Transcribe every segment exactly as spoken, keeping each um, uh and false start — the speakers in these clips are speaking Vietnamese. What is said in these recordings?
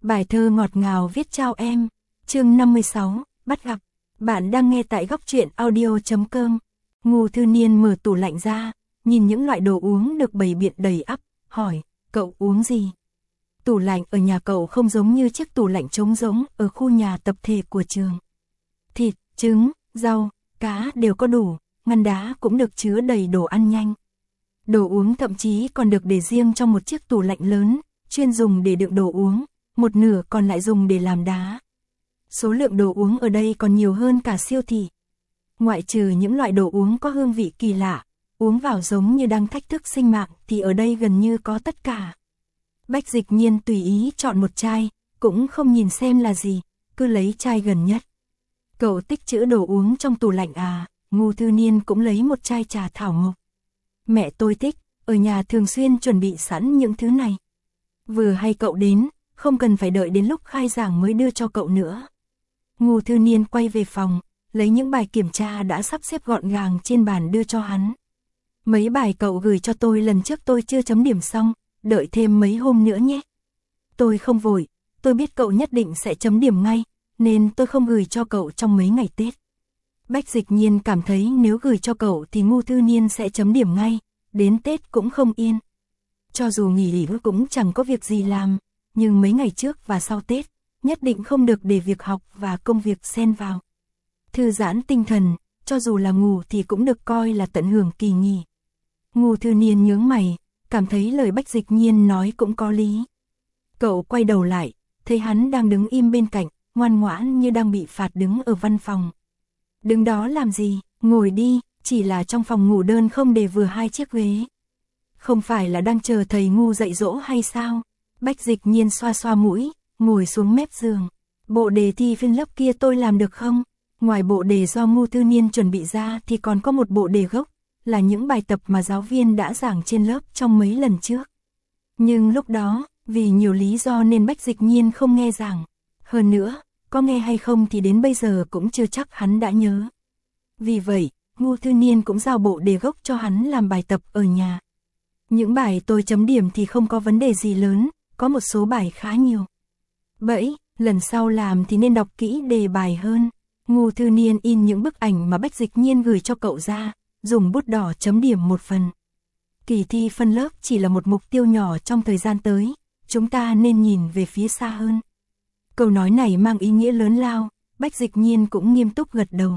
Bài thơ ngọt ngào viết trao em, chương năm mươi sáu, bắt gặp. Bạn đang nghe tại góc truyện audio chấm com. Ngô Thư Niên mở tủ lạnh ra, nhìn những loại đồ uống được bày biện đầy ắp, hỏi, cậu uống gì? Tủ lạnh ở nhà cậu không giống như chiếc tủ lạnh trống rỗng ở khu nhà tập thể của trường. Thịt, trứng, rau, cá đều có đủ, ngăn đá cũng được chứa đầy đồ ăn nhanh. Đồ uống thậm chí còn được để riêng trong một chiếc tủ lạnh lớn, chuyên dùng để đựng đồ uống, một nửa còn lại dùng để làm đá. Số lượng đồ uống ở đây còn nhiều hơn cả siêu thị. Ngoại trừ những loại đồ uống có hương vị kỳ lạ, uống vào giống như đang thách thức sinh mạng thì ở đây gần như có tất cả. Bách Dịch Nhiên tùy ý chọn một chai, cũng không nhìn xem là gì, cứ lấy chai gần nhất. Cậu tích trữ đồ uống trong tủ lạnh à? Ngô Thư Niên cũng lấy một chai trà thảo mộc. Mẹ tôi thích, ở nhà thường xuyên chuẩn bị sẵn những thứ này. Vừa hay cậu đến, không cần phải đợi đến lúc khai giảng mới đưa cho cậu nữa. Ngô Thư Niên quay về phòng, lấy những bài kiểm tra đã sắp xếp gọn gàng trên bàn đưa cho hắn. Mấy bài cậu gửi cho tôi lần trước tôi chưa chấm điểm xong, đợi thêm mấy hôm nữa nhé. Tôi không vội, tôi biết cậu nhất định sẽ chấm điểm ngay, nên tôi không gửi cho cậu trong mấy ngày Tết. Bách Dịch Nhiên cảm thấy nếu gửi cho cậu thì Ngô Thư Niên sẽ chấm điểm ngay, đến Tết cũng không yên. Cho dù nghỉ nghỉ cũng chẳng có việc gì làm, nhưng mấy ngày trước và sau Tết, nhất định không được để việc học và công việc xen vào. Thư giãn tinh thần, cho dù là ngủ thì cũng được coi là tận hưởng kỳ nghỉ. Ngô Thư Niên nhướng mày, cảm thấy lời Bách Dịch Nhiên nói cũng có lý. Cậu quay đầu lại, thấy hắn đang đứng im bên cạnh, ngoan ngoãn như đang bị phạt đứng ở văn phòng. Đứng đó làm gì, ngồi đi, chỉ là trong phòng ngủ đơn không để vừa hai chiếc ghế. Không phải là đang chờ thầy ngu dạy dỗ hay sao? Bách Dịch Nhiên xoa xoa mũi, ngồi xuống mép giường. Bộ đề thi phiên lớp kia tôi làm được không? Ngoài bộ đề do Ngô Thư Niên chuẩn bị ra thì còn có một bộ đề gốc, là những bài tập mà giáo viên đã giảng trên lớp trong mấy lần trước. Nhưng lúc đó, vì nhiều lý do nên Bách Dịch Nhiên không nghe giảng. Hơn nữa, có nghe hay không thì đến bây giờ cũng chưa chắc hắn đã nhớ. Vì vậy, Ngô Thư Niên cũng giao bộ đề gốc cho hắn làm bài tập ở nhà. Những bài tôi chấm điểm thì không có vấn đề gì lớn, có một số bài khá nhiều. Bẫy, lần sau làm thì nên đọc kỹ đề bài hơn. Ngô Thư Niên in những bức ảnh mà Bách Dịch Nhiên gửi cho cậu ra, dùng bút đỏ chấm điểm một phần. Kỳ thi phân lớp chỉ là một mục tiêu nhỏ trong thời gian tới, chúng ta nên nhìn về phía xa hơn. Câu nói này mang ý nghĩa lớn lao, Bách Dịch Nhiên cũng nghiêm túc gật đầu.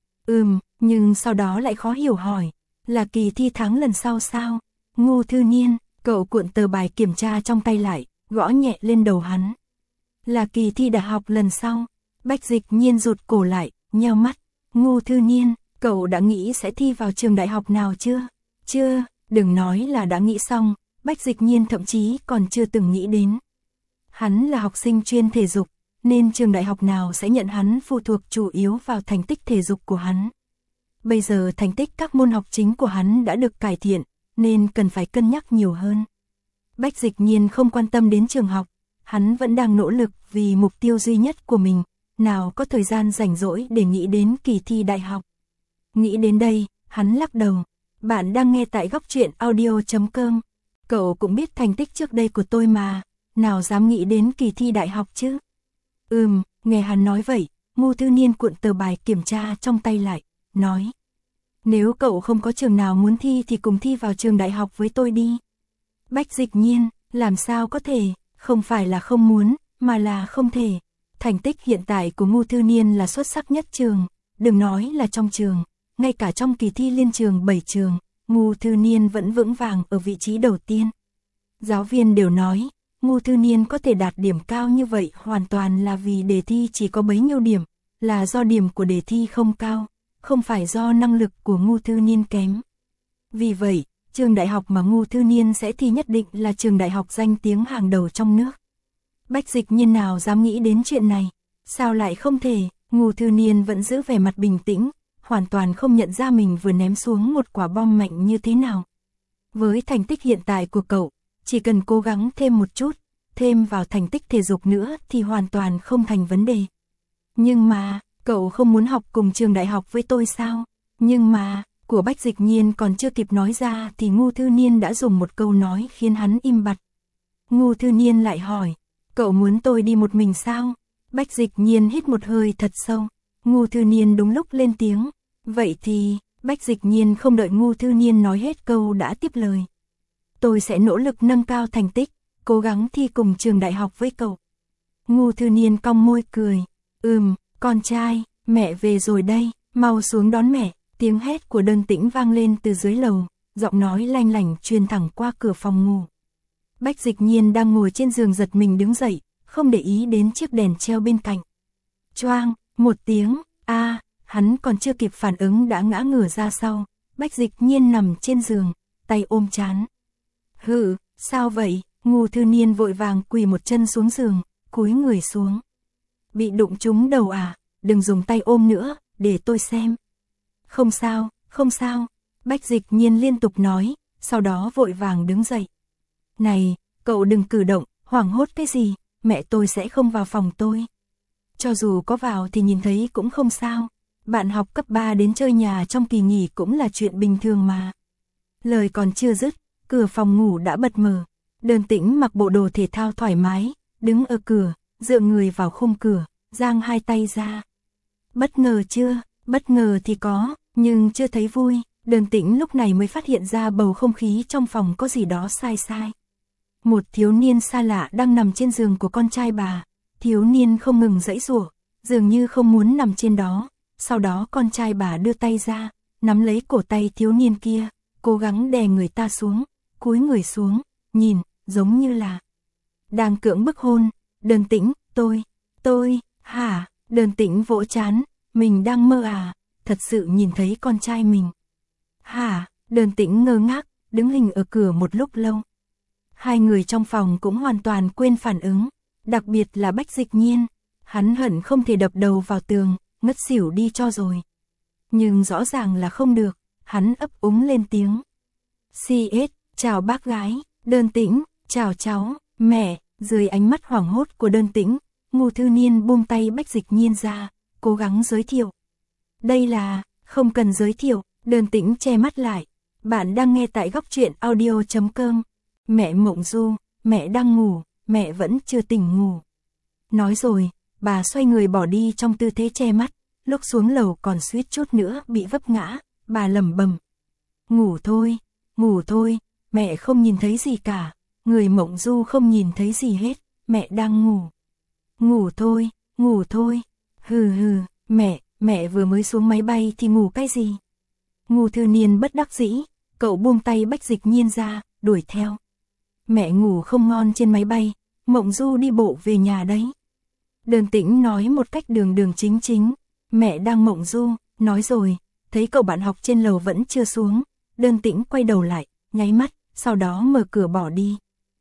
Ừm, nhưng sau đó lại khó hiểu hỏi, là kỳ thi tháng lần sau sao? Ngô Thư Niên, cậu cuộn tờ bài kiểm tra trong tay lại, gõ nhẹ lên đầu hắn. Là kỳ thi đại học lần sau. Bách Dịch Nhiên rụt cổ lại, nheo mắt. Ngô Thư Niên, cậu đã nghĩ sẽ thi vào trường đại học nào chưa? Chưa, đừng nói là đã nghĩ xong, Bách Dịch Nhiên thậm chí còn chưa từng nghĩ đến. Hắn là học sinh chuyên thể dục, nên trường đại học nào sẽ nhận hắn phụ thuộc chủ yếu vào thành tích thể dục của hắn. Bây giờ thành tích các môn học chính của hắn đã được cải thiện, nên cần phải cân nhắc nhiều hơn. Bách Dịch Nhiên không quan tâm đến trường học, hắn vẫn đang nỗ lực vì mục tiêu duy nhất của mình, nào có thời gian rảnh rỗi để nghĩ đến kỳ thi đại học. Nghĩ đến đây, hắn lắc đầu. Bạn đang nghe tại góc truyện audio chấm com. Cậu cũng biết thành tích trước đây của tôi mà, nào dám nghĩ đến kỳ thi đại học chứ? Ừm, nghe hắn nói vậy, Ngô Thư Niên cuộn tờ bài kiểm tra trong tay lại, nói. Nếu cậu không có trường nào muốn thi thì cùng thi vào trường đại học với tôi đi. Bách Dịch Nhiên, làm sao có thể, không phải là không muốn, mà là không thể. Thành tích hiện tại của Ngô Thư Niên là xuất sắc nhất trường, đừng nói là trong trường, ngay cả trong kỳ thi liên trường bảy trường, Ngô Thư Niên vẫn vững vàng ở vị trí đầu tiên. Giáo viên đều nói, Ngô Thư Niên có thể đạt điểm cao như vậy hoàn toàn là vì đề thi chỉ có bấy nhiêu điểm, là do điểm của đề thi không cao, không phải do năng lực của Ngô Thư Niên kém. Vì vậy, trường đại học mà Ngô Thư Niên sẽ thi nhất định là trường đại học danh tiếng hàng đầu trong nước. Bách Dịch Nhiên nào dám nghĩ đến chuyện này, sao lại không thể? Ngô Thư Niên vẫn giữ vẻ mặt bình tĩnh, hoàn toàn không nhận ra mình vừa ném xuống một quả bom mạnh như thế nào. Với thành tích hiện tại của cậu, chỉ cần cố gắng thêm một chút, thêm vào thành tích thể dục nữa thì hoàn toàn không thành vấn đề. Nhưng mà, cậu không muốn học cùng trường đại học với tôi sao? Nhưng mà, của Bách Dịch Nhiên còn chưa kịp nói ra thì Ngô Thư Niên đã dùng một câu nói khiến hắn im bặt. Ngô Thư Niên lại hỏi, Cậu muốn tôi đi một mình sao? Bách Dịch Nhiên hít một hơi thật sâu. Ngô Thư Niên đúng lúc lên tiếng. Vậy thì, Bách Dịch Nhiên không đợi Ngô Thư Niên nói hết câu đã tiếp lời. Tôi sẽ nỗ lực nâng cao thành tích, cố gắng thi cùng trường đại học với cậu. Ngô Thư Niên cong môi cười. Ừm, con trai, mẹ về rồi đây, mau xuống đón mẹ. Tiếng hét của Đơn Tĩnh vang lên từ dưới lầu, giọng nói lanh lảnh truyền thẳng qua cửa phòng ngủ. Bách Dịch Nhiên đang ngồi trên giường giật mình đứng dậy, không để ý đến chiếc đèn treo bên cạnh. Choang, một tiếng, a, à, hắn còn chưa kịp phản ứng đã ngã ngửa ra sau. Bách Dịch Nhiên nằm trên giường, tay ôm trán. Hừ, sao vậy? Ngô Thư Niên vội vàng quỳ một chân xuống giường, cúi người xuống. Bị đụng trúng đầu à? Đừng dùng tay ôm nữa, để tôi xem. Không sao, không sao. Bách Dịch Nhiên liên tục nói, sau đó vội vàng đứng dậy. Này, cậu đừng cử động, hoảng hốt cái gì, mẹ tôi sẽ không vào phòng tôi. Cho dù có vào thì nhìn thấy cũng không sao. Bạn học cấp ba đến chơi nhà trong kỳ nghỉ cũng là chuyện bình thường mà. Lời còn chưa dứt, cửa phòng ngủ đã bật mở. Đơn Tĩnh mặc bộ đồ thể thao thoải mái, đứng ở cửa, dựa người vào khung cửa, giang hai tay ra. Bất ngờ chưa? Bất ngờ thì có, nhưng chưa thấy vui. Đơn Tĩnh lúc này mới phát hiện ra bầu không khí trong phòng có gì đó sai sai. Một thiếu niên xa lạ đang nằm trên giường của con trai bà. Thiếu niên không ngừng giãy giụa, dường như không muốn nằm trên đó. Sau đó con trai bà đưa tay ra, nắm lấy cổ tay thiếu niên kia, cố gắng đè người ta xuống, cúi người xuống, nhìn, giống như là đang cưỡng bức hôn. Đơn Tĩnh, tôi, tôi, hả? Đơn Tĩnh vỗ trán, mình đang mơ à? Thật sự nhìn thấy con trai mình. Hả? Đơn Tĩnh ngơ ngác, đứng hình ở cửa một lúc lâu. Hai người trong phòng cũng hoàn toàn quên phản ứng, đặc biệt là Bách Dịch Nhiên. Hắn hận không thể đập đầu vào tường, ngất xỉu đi cho rồi. Nhưng rõ ràng là không được, hắn ấp úng lên tiếng. xê ét, chào bác gái. Đơn Tĩnh, chào cháu, mẹ. Dưới ánh mắt hoảng hốt của Đơn Tĩnh, Ngô Thư Niên buông tay Bách Dịch Nhiên ra, cố gắng giới thiệu. Đây là, không cần giới thiệu. Đơn Tĩnh che mắt lại. Bạn đang nghe tại góc truyện audio chấm com. Mẹ Mộng Du, mẹ đang ngủ, mẹ vẫn chưa tỉnh ngủ. Nói rồi, bà xoay người bỏ đi trong tư thế che mắt, lúc xuống lầu còn suýt chút nữa bị vấp ngã, bà lẩm bẩm. Ngủ thôi, ngủ thôi, mẹ không nhìn thấy gì cả, người Mộng Du không nhìn thấy gì hết, mẹ đang ngủ. Ngủ thôi, ngủ thôi, hừ hừ, mẹ, mẹ vừa mới xuống máy bay thì ngủ cái gì? Ngô Thư Niên bất đắc dĩ, cậu buông tay Bách Dịch Nhiên ra, đuổi theo. Mẹ ngủ không ngon trên máy bay, Mộng Du đi bộ về nhà đấy. Đơn Tĩnh nói một cách đường đường chính chính, mẹ đang Mộng Du, nói rồi, thấy cậu bạn học trên lầu vẫn chưa xuống, Đơn Tĩnh quay đầu lại, nháy mắt, sau đó mở cửa bỏ đi.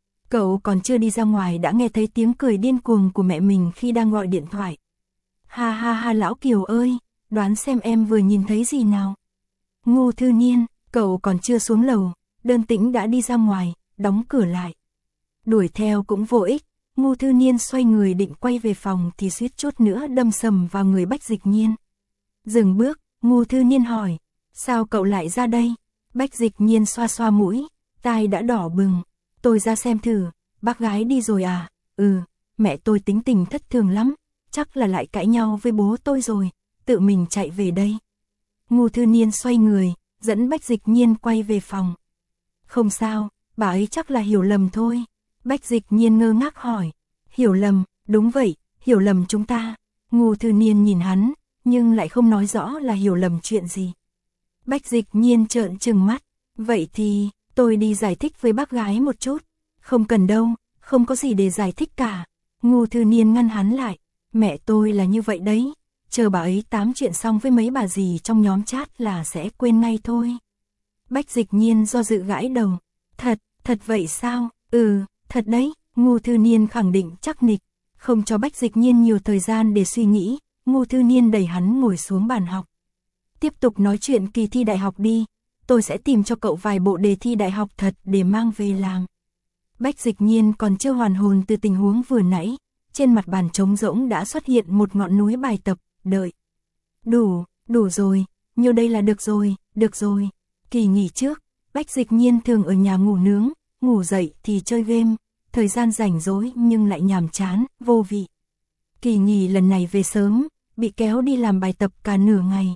Cậu còn chưa đi ra ngoài đã nghe thấy tiếng cười điên cuồng của mẹ mình khi đang gọi điện thoại. Ha ha ha lão Kiều ơi, đoán xem em vừa nhìn thấy gì nào. Ngô Thư Niên, cậu còn chưa xuống lầu, Đơn Tĩnh đã đi ra ngoài, đóng cửa lại. Đuổi theo cũng vô ích, Ngô Thư Niên xoay người định quay về phòng thì suýt chút nữa đâm sầm vào người Bách Dịch Nhiên. Dừng bước, Ngô Thư Niên hỏi, sao cậu lại ra đây? Bách Dịch Nhiên xoa xoa mũi, tai đã đỏ bừng. Tôi ra xem thử, bác gái đi rồi à? Ừ, mẹ tôi tính tình thất thường lắm, chắc là lại cãi nhau với bố tôi rồi, tự mình chạy về đây. Ngô Thư Niên xoay người, dẫn Bách Dịch Nhiên quay về phòng. Không sao, bà ấy chắc là hiểu lầm thôi. Bách Dịch Nhiên ngơ ngác hỏi. Hiểu lầm, đúng vậy, hiểu lầm chúng ta. Ngô Thư Niên nhìn hắn, nhưng lại không nói rõ là hiểu lầm chuyện gì. Bách Dịch Nhiên trợn trừng mắt. Vậy thì, tôi đi giải thích với bác gái một chút. Không cần đâu, không có gì để giải thích cả. Ngô Thư Niên ngăn hắn lại. Mẹ tôi là như vậy đấy. Chờ bà ấy tám chuyện xong với mấy bà dì trong nhóm chat là sẽ quên ngay thôi. Bách Dịch Nhiên do dự gãi đầu. Thật, thật vậy sao? Ừ, thật đấy. Ngô Thư Niên khẳng định chắc nịch. Không cho Bách Dịch Nhiên nhiều thời gian để suy nghĩ, Ngô Thư Niên đẩy hắn ngồi xuống bàn học. Tiếp tục nói chuyện kỳ thi đại học đi. Tôi sẽ tìm cho cậu vài bộ đề thi đại học thật để mang về làm. Bách Dịch Nhiên còn chưa hoàn hồn từ tình huống vừa nãy. Trên mặt bàn trống rỗng đã xuất hiện một ngọn núi bài tập. Đợi. Đủ, đủ rồi, nhiêu đây là được rồi, được rồi. Kỳ nghỉ trước, Bách Dịch Nhiên thường ở nhà ngủ nướng, ngủ dậy thì chơi game, thời gian rảnh rỗi nhưng lại nhàm chán, vô vị. Kỳ nghỉ lần này về sớm, bị kéo đi làm bài tập cả nửa ngày.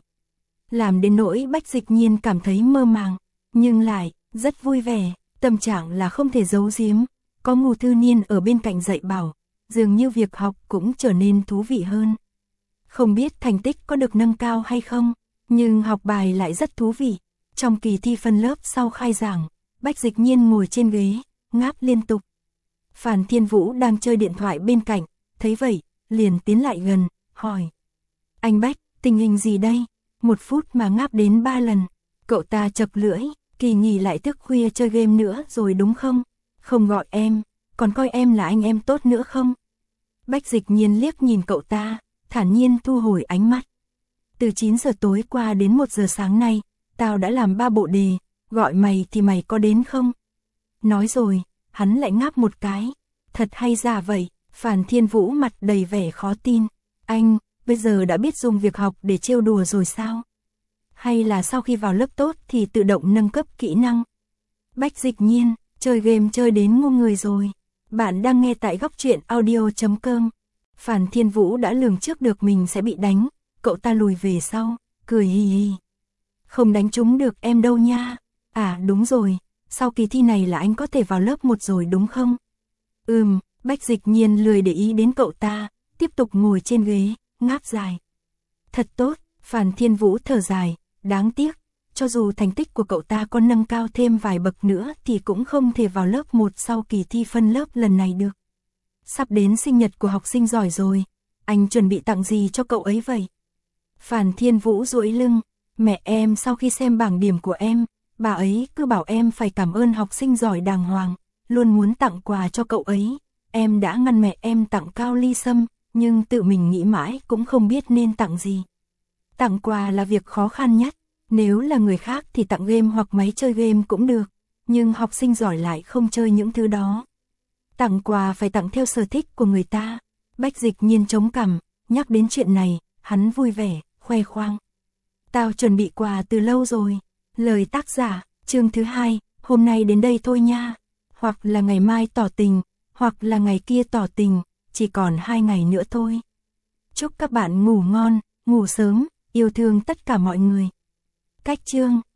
Làm đến nỗi Bách Dịch Nhiên cảm thấy mơ màng, nhưng lại rất vui vẻ, tâm trạng là không thể giấu giếm. Có Ngô Thư Niên ở bên cạnh dạy bảo, dường như việc học cũng trở nên thú vị hơn. Không biết thành tích có được nâng cao hay không, nhưng học bài lại rất thú vị. Trong kỳ thi phân lớp sau khai giảng, Bách Dịch Nhiên ngồi trên ghế, ngáp liên tục. Phàn Thiên Vũ đang chơi điện thoại bên cạnh, thấy vậy, liền tiến lại gần, hỏi. Anh Bách, tình hình gì đây? Một phút mà ngáp đến ba lần. Cậu ta chật lưỡi, kỳ nghỉ lại thức khuya chơi game nữa rồi đúng không? Không gọi em, còn coi em là anh em tốt nữa không? Bách Dịch Nhiên liếc nhìn cậu ta, thản nhiên thu hồi ánh mắt. Từ chín giờ tối qua đến một giờ sáng nay, tao đã làm ba bộ đề, gọi mày thì mày có đến không? Nói rồi, hắn lại ngáp một cái. Thật hay giả vậy? Phàn Thiên Vũ mặt đầy vẻ khó tin. Anh, bây giờ đã biết dùng việc học để trêu đùa rồi sao? Hay là sau khi vào lớp tốt thì tự động nâng cấp kỹ năng? Bách Dịch Nhiên, chơi game chơi đến ngu người rồi. Bạn đang nghe tại góc truyện audio chấm com. Phàn Thiên Vũ đã lường trước được mình sẽ bị đánh, cậu ta lùi về sau, cười hì hì. Không đánh trúng được em đâu nha. À đúng rồi, sau kỳ thi này là anh có thể vào lớp một rồi đúng không? Ừm, Bách Dịch Nhiên lười để ý đến cậu ta, tiếp tục ngồi trên ghế, ngáp dài. Thật tốt, Phàn Thiên Vũ thở dài, đáng tiếc, cho dù thành tích của cậu ta có nâng cao thêm vài bậc nữa thì cũng không thể vào lớp một sau kỳ thi phân lớp lần này được. Sắp đến sinh nhật của học sinh giỏi rồi, anh chuẩn bị tặng gì cho cậu ấy vậy? Phàn Thiên Vũ duỗi lưng, mẹ em sau khi xem bảng điểm của em, bà ấy cứ bảo em phải cảm ơn học sinh giỏi đàng hoàng, luôn muốn tặng quà cho cậu ấy. Em đã ngăn mẹ em tặng cao ly sâm, nhưng tự mình nghĩ mãi cũng không biết nên tặng gì. Tặng quà là việc khó khăn nhất, nếu là người khác thì tặng game hoặc máy chơi game cũng được, nhưng học sinh giỏi lại không chơi những thứ đó. Tặng quà phải tặng theo sở thích của người ta. Bách Dịch Nhiên chống cằm, nhắc đến chuyện này, hắn vui vẻ, khoe khoang. Tao chuẩn bị quà từ lâu rồi. Lời tác giả, chương thứ hai, hôm nay đến đây thôi nha. Hoặc là ngày mai tỏ tình, hoặc là ngày kia tỏ tình, chỉ còn hai ngày nữa thôi. Chúc các bạn ngủ ngon, ngủ sớm, yêu thương tất cả mọi người. Cách chương